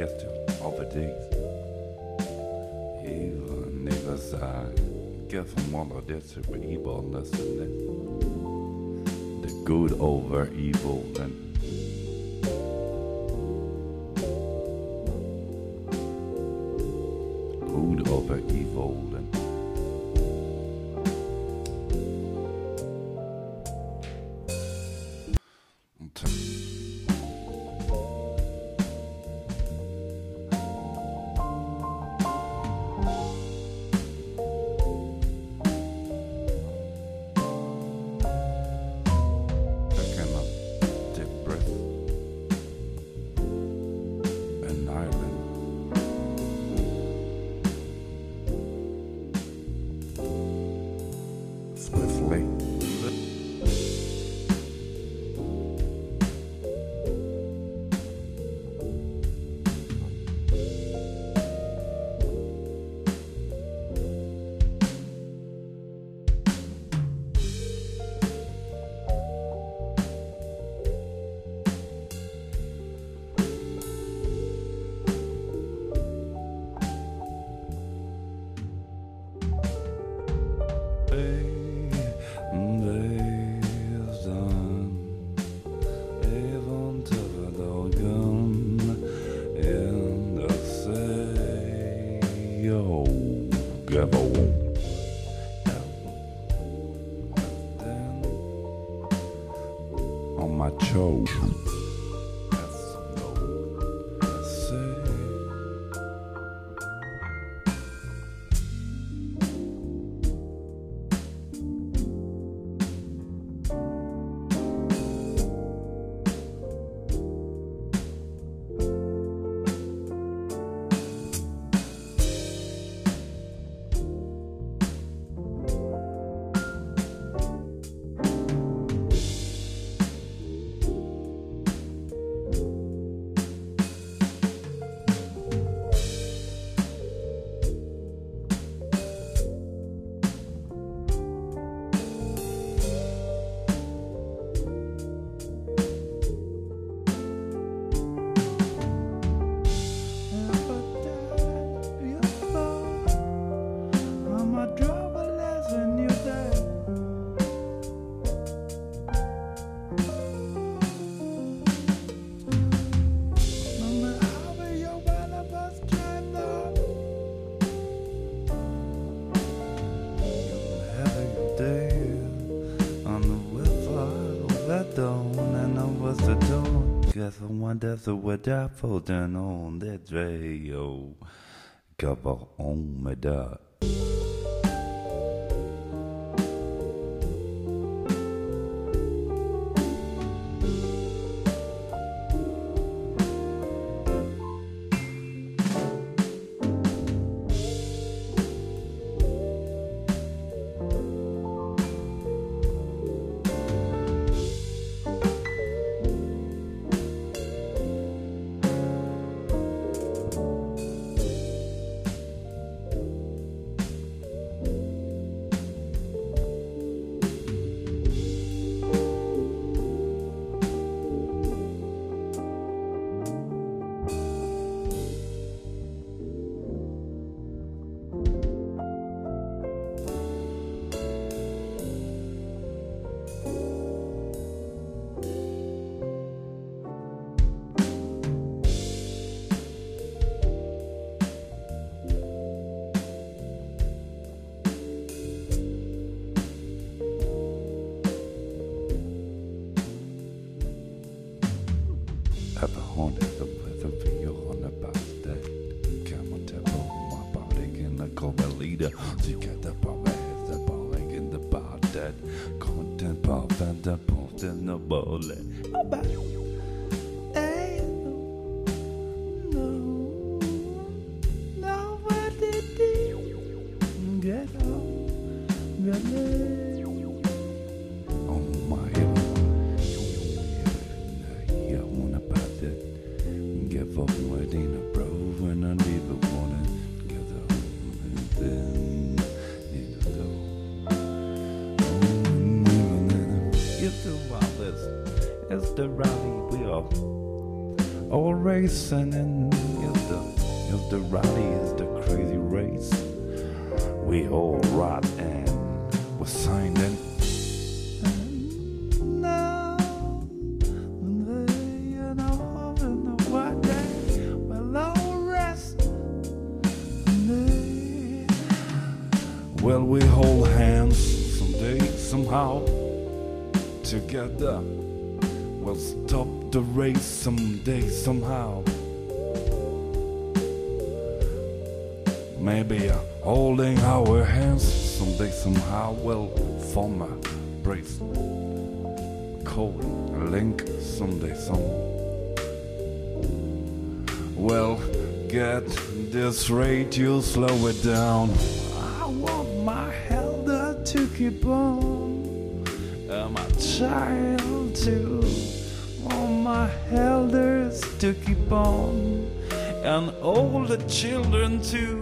question over these. Even never sagen, get from one of this super evilness and the good over evil and good over evil and swiftly. Yo, Gabo. On my show. And I was the dawn. Guess I wonder what I put on that radio. Cover on my dog. Ever haunted the weather for you on the birthday? Come on, tap on my body in the cover leader. She got the power, has the ball in the bar that content pop and the post in the bullet. Hey, no, what did you get on? Oh my God. Give up waiting a bro when I leave a warning. Get up and then need to go. You do all this. It's the rally we are all racing and is the rally, is the crazy race. We all ride and we're signed in. Well, we hold hands someday, somehow, together. We'll stop the race someday, somehow. Maybe holding our hands someday, somehow, we'll form a brace. Code a link someday, Well, get this radio, slow it down. I want my elder to keep on, and my child too. Want my elders to keep on, and all the children too.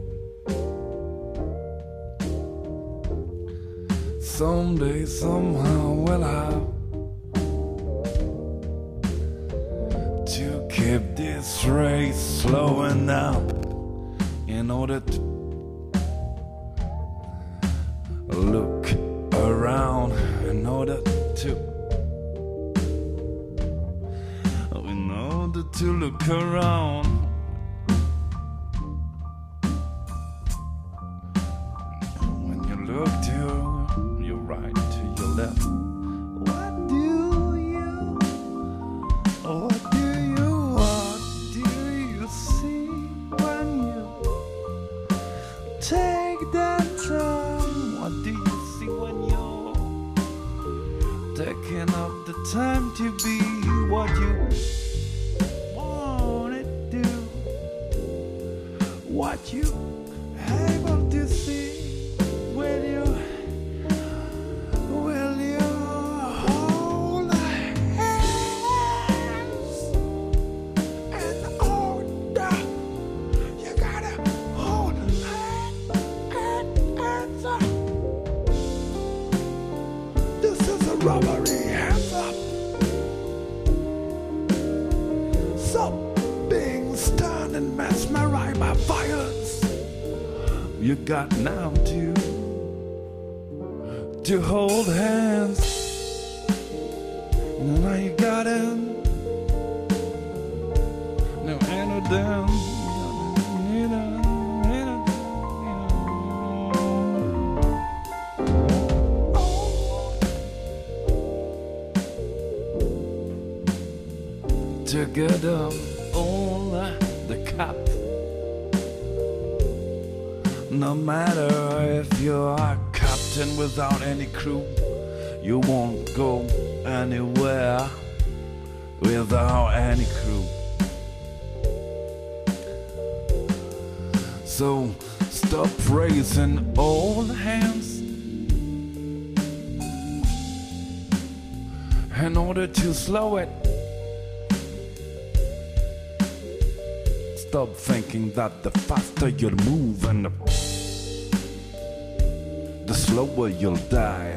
Someday, somehow, we'll have to keep this race slowing down in order to look around, in order to look around. When you look to your right, to your left, what do you see when you take that time? What do you see when you're taking up the time to be what you what you able to see? Will you hold hands and order? You gotta hold hands up. This is a robbery, hands up. Stop being stunned and mesmerized by violence. You got now to hold hands. Now you got him. Now enter down. Together, all the cup. No matter if you're a captain without any crew, you won't go anywhere without any crew. So stop raising all hands in order to slow it. Stop thinking that the faster you move and the slower you'll die.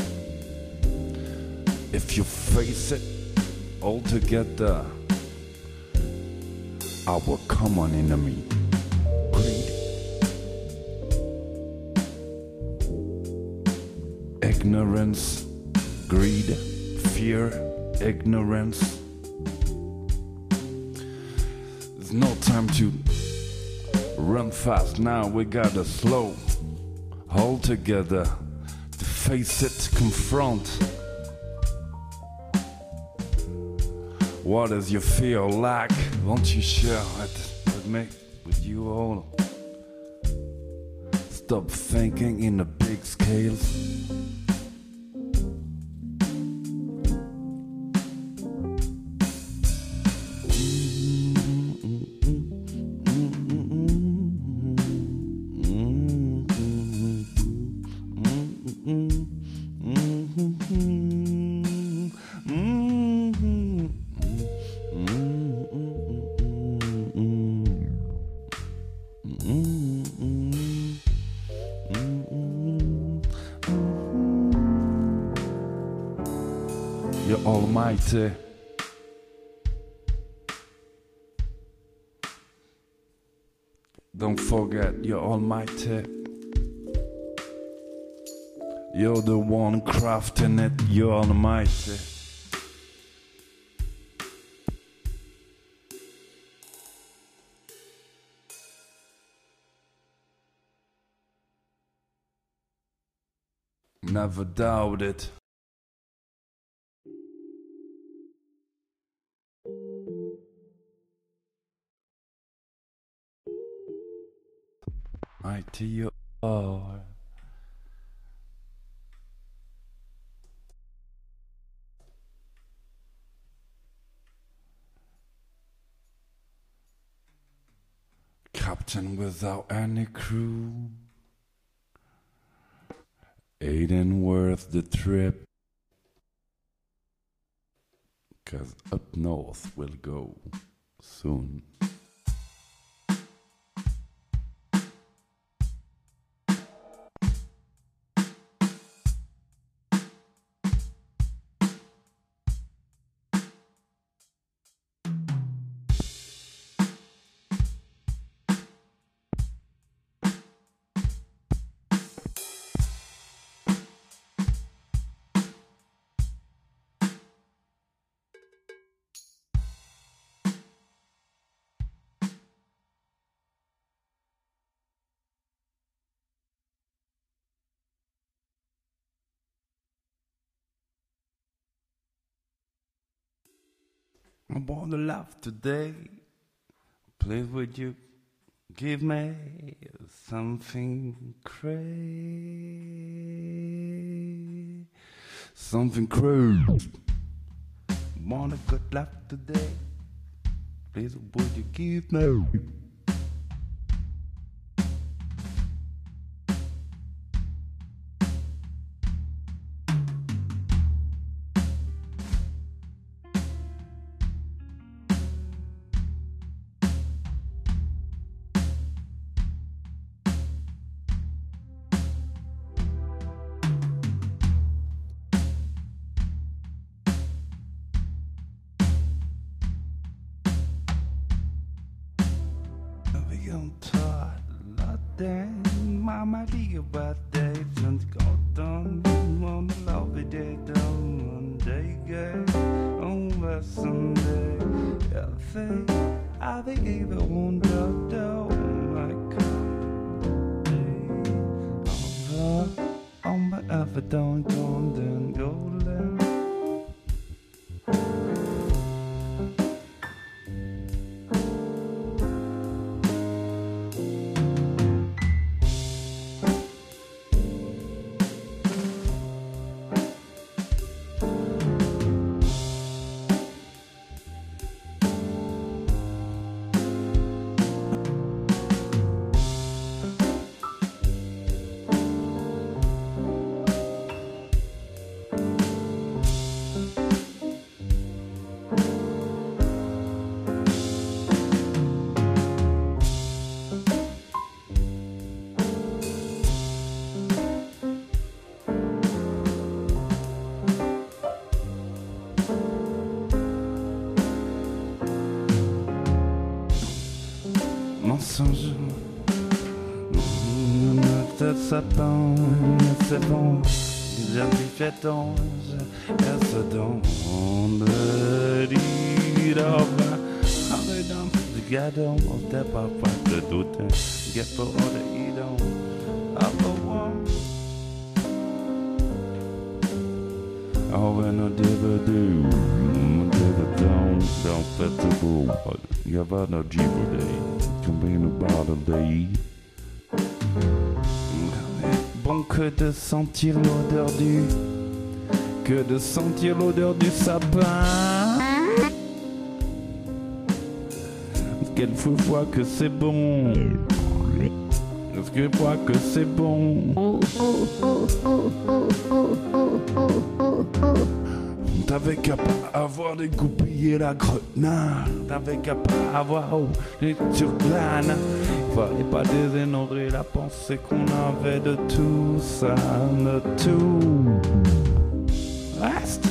If you face it all together, our common enemy, greed, ignorance, greed, fear, ignorance. There's no time to run fast now, we gotta slow. Hold together to face it, to confront. What does you feel like? Won't you share it with me, with you all? Stop thinking in the big scales. You're almighty. Don't forget you're almighty. You're the one crafting it, you're almighty. Never doubt it. Mighty you are. Captain without any crew. Ain't worth the trip. 'Cause up north we'll go soon. I wanna laugh today. Please would you give me something crazy? Something crazy. Want a good laugh today. Please would you give me Mama liker bare deg, skjønt gatan. Wanna love it, they don't one day gay. Over Sunday, I think I've even wondered though I could be over on my ever don't golden golden. Mensonge, notre sapin, c'est bon, déjà tu fais ton jeu, elle se donne de dire au bas, avec dans le gardon, on t'a pas de doute, get for all the idon, up the one. Oh, when I never do, don't let the bull, you have no day. Combien about a day. Bon que de sentir l'odeur du sapin. Quelle fois que c'est bon. Est-ce que fois que c'est bon. T'avais qu'à pas avoir dégoupillé la grenade. T'avais qu'à pas avoir les turplanes. Fallait pas déshonorer la pensée qu'on avait de tout ça, de tout. Reste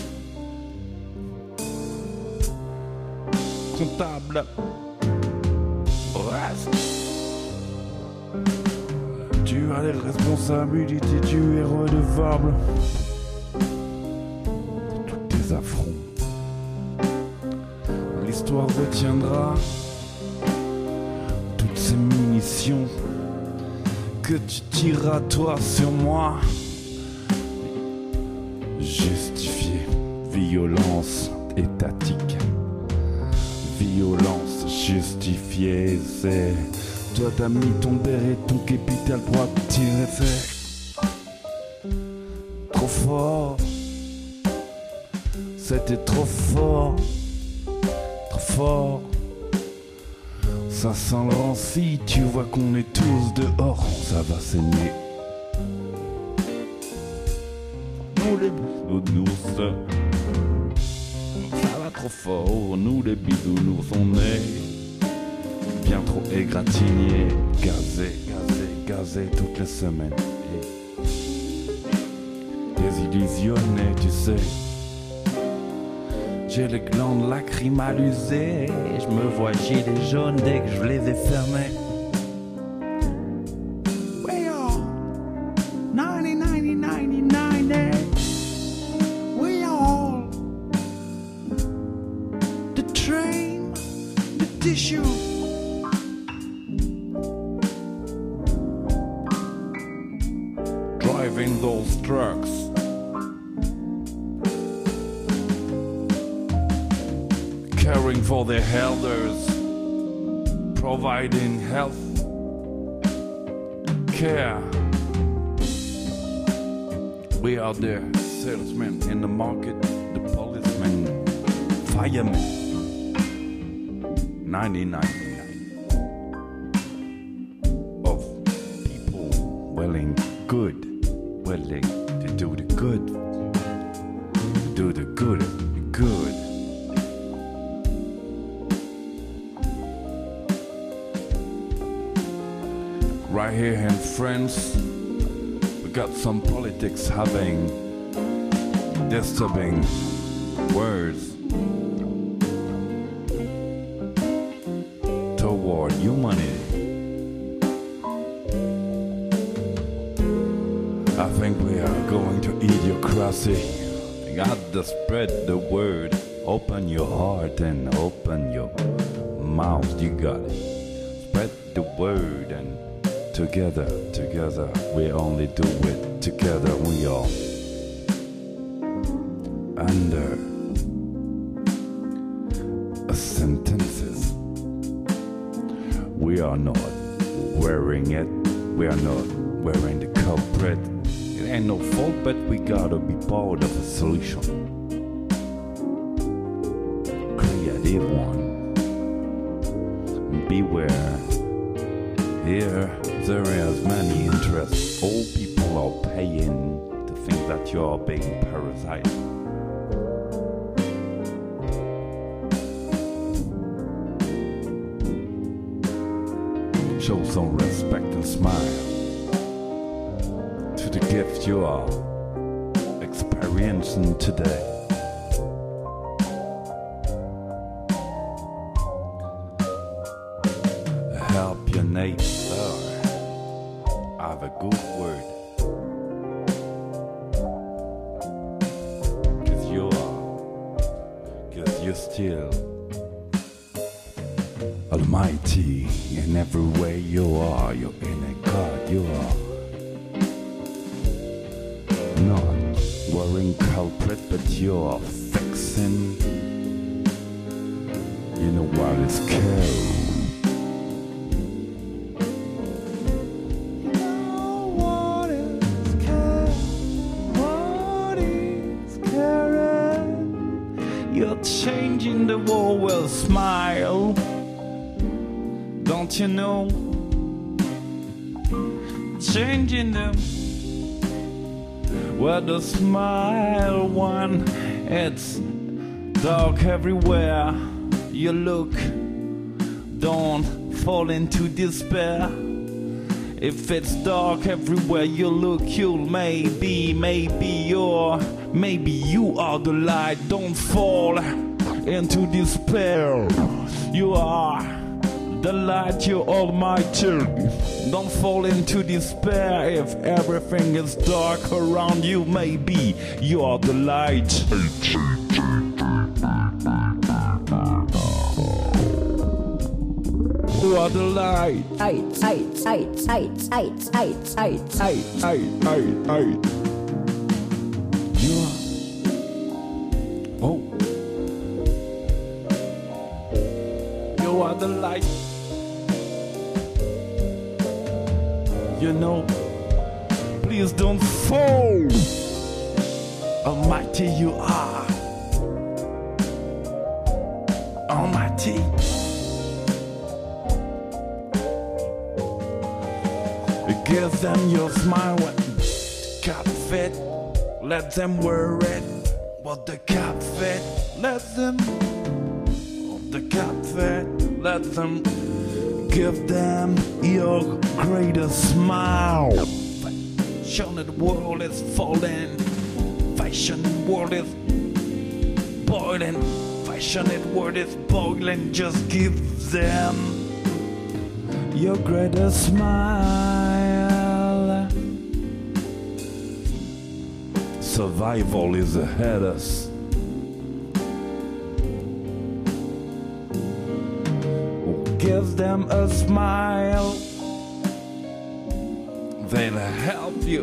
comptable. Reste pas les responsabilités, tu es redevable de tous tes affronts. L'histoire retiendra toutes ces munitions que tu tireras toi sur moi. Justifier violence étatique, violence justifiée, c'est toi t'as mis ton béret, ton képi, t'as le droit de tirer, c'est trop fort, c'était trop fort, trop fort. Ça sent le ranci, tu vois qu'on est tous dehors, ça va saigner. Nous les bisounours, ça va trop fort, nous les bisounours, on est bien trop égratignés, gazés, gazés, gazés toutes les semaines. Désillusionné, tu sais. J'ai les glandes lacrymales usées, je me vois gilets jaunes dès que je les ai fermés. We are 90, we are the train, the tissue. Driving those trucks. Caring for their elders, providing health care. We are the salesmen in the market, the policemen, firemen. 99 of people willing to do the good, do the good. Right here in France, we got some politics having disturbing words toward humanity. I think we are going to idiocracy. You got to spread the word. Open your heart and open your mouth. You got it. Spread the word and together, we only do it together. We are under sentences. We are not wearing it. We are not wearing the culprit. It ain't no fault, but we gotta be part of a solution. Creative one. Beware. Here, there is many interests. All people are paying to think that you are being parasite. Show some respect and smile to the gift you are experiencing today. Help your neighbor. Have a good word, 'cause you're still almighty in every way you are. You're in a God, you are not worrying culprit, but you're fixing. You know what is scary. You're changing the world with a smile, don't you know? Changing them with a smile. One, it's dark everywhere you look. Don't fall into despair. If it's dark everywhere you look, you'll maybe you are the light. Don't fall into despair. You are the light, you're almighty. Don't fall into despair if everything is dark around you. Maybe you are the light. You are the light. You are. Oh. You are the light. You know, please don't fall. Almighty you are. Almighty. Give them your smile when cat fit. Let them wear it. What the cat fit. Let them. The cat fit. Let them. Give them your greatest smile. Fashion the world is falling. Fashion world is boiling. Fashion world is boiling. Just give them your greatest smile. Survival is ahead of us. Give them a smile. They'll help you.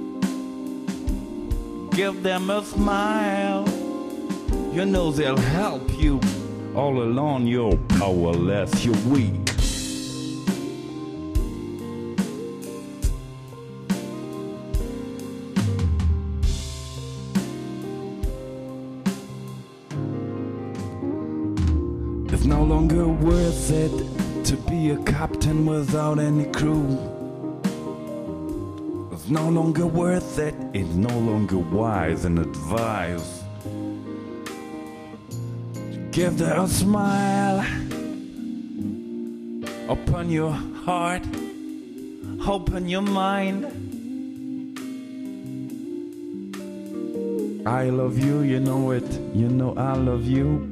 Give them a smile. You know they'll help you. All alone you're powerless, you're weak. It's no longer worth it to be a captain without any crew. It's no longer worth it. It's no longer wise and advised. Give them a smile. Open your heart. Open your mind. I love you, you know it. You know I love you.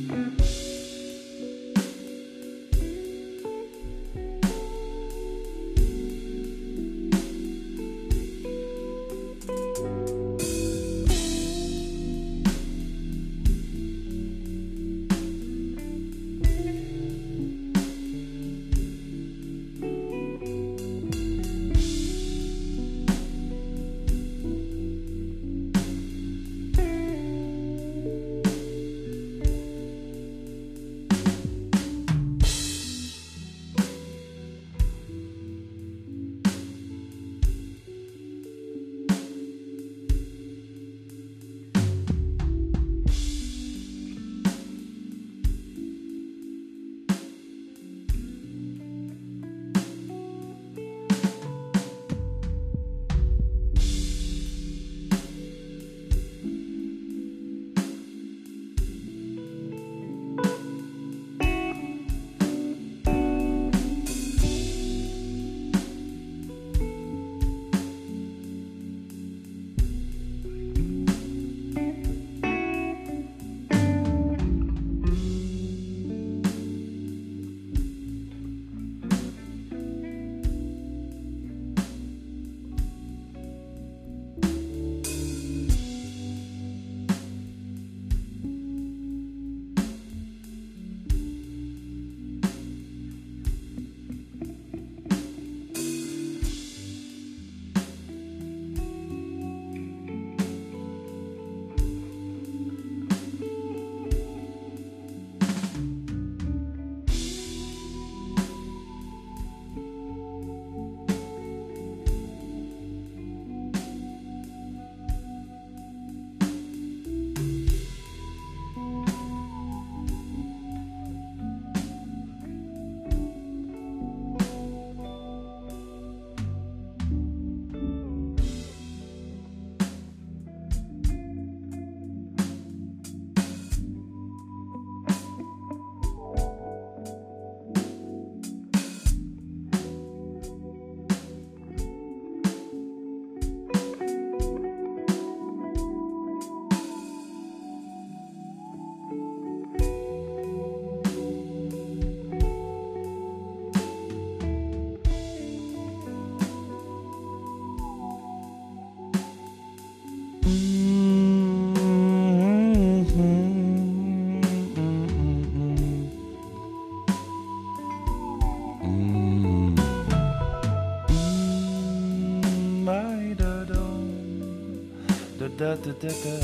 da da da da.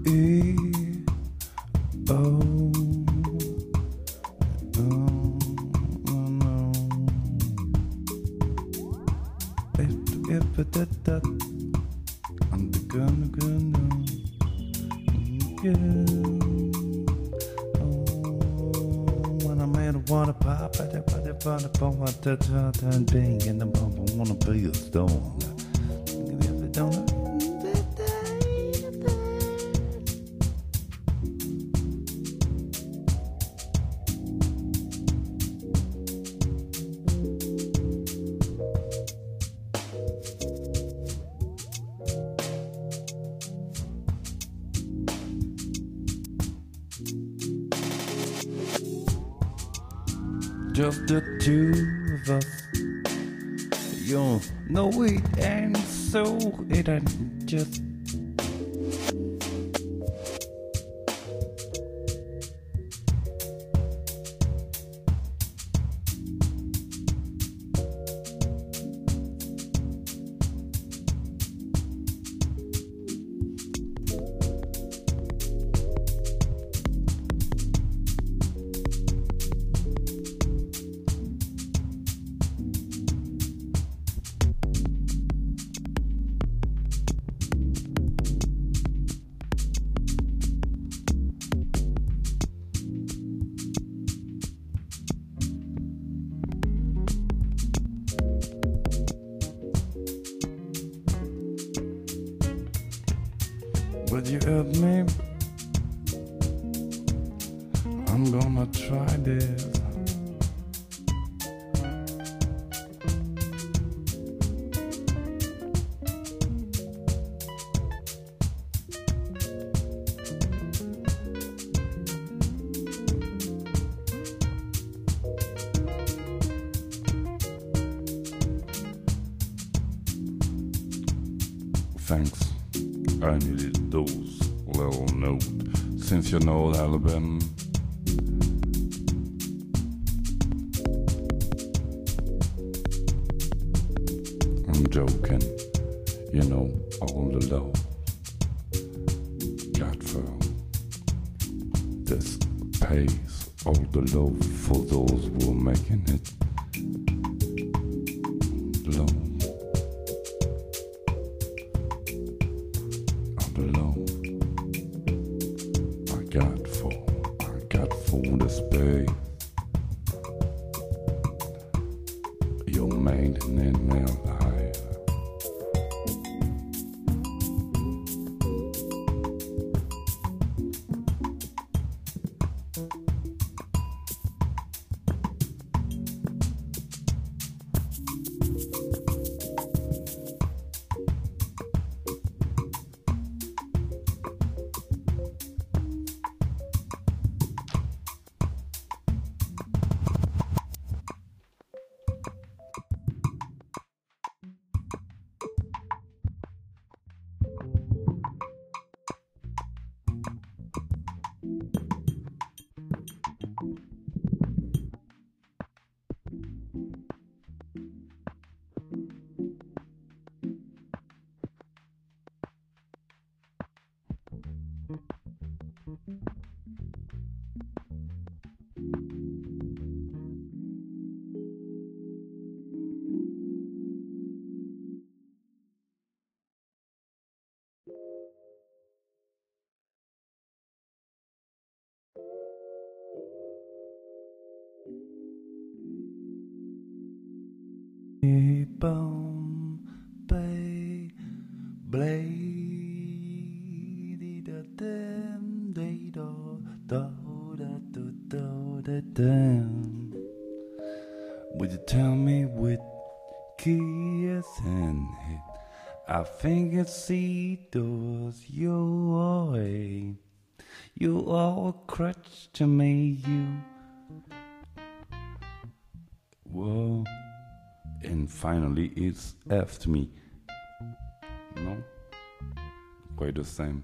E O no. If that I'm the gonna when I made a water pop, I did bang in the bump. I wanna be a stone. If it don't. Just the two of us. You know it ain't so. It ain't just. Would you help me? I'm gonna try this. Thanks. I needed those little notes. Since you know Alabama, I'm joking. You know all the love got for this pays all the love for those who are making it low. I got for the space. You're made in my life. Bombay, blade, da dam, day do, da do da dam. Would you tell me with kiss and hit? I think it's see those your way. You are a crutch to me, you. Whoa. And finally it's after me. No? Quite the same.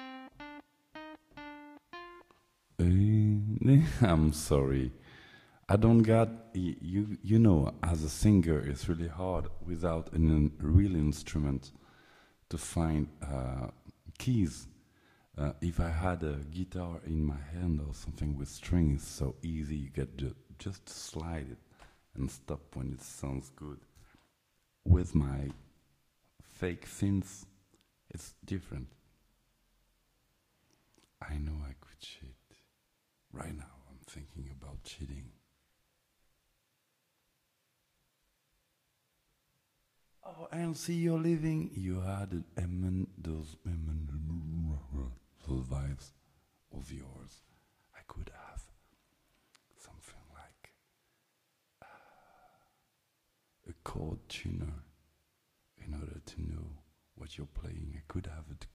I'm sorry. I don't got you know, as a singer it's really hard without a real instrument to find keys. If I had a guitar in my hand or something with strings, so easy, you get just slide it and stop when it sounds good. With my fake synths, it's different. I know I could cheat. Right now, I'm thinking about cheating. Oh, and see, you're living. You had those vibes of yours. I could have something like a chord tuner in order to know what you're playing. I could have a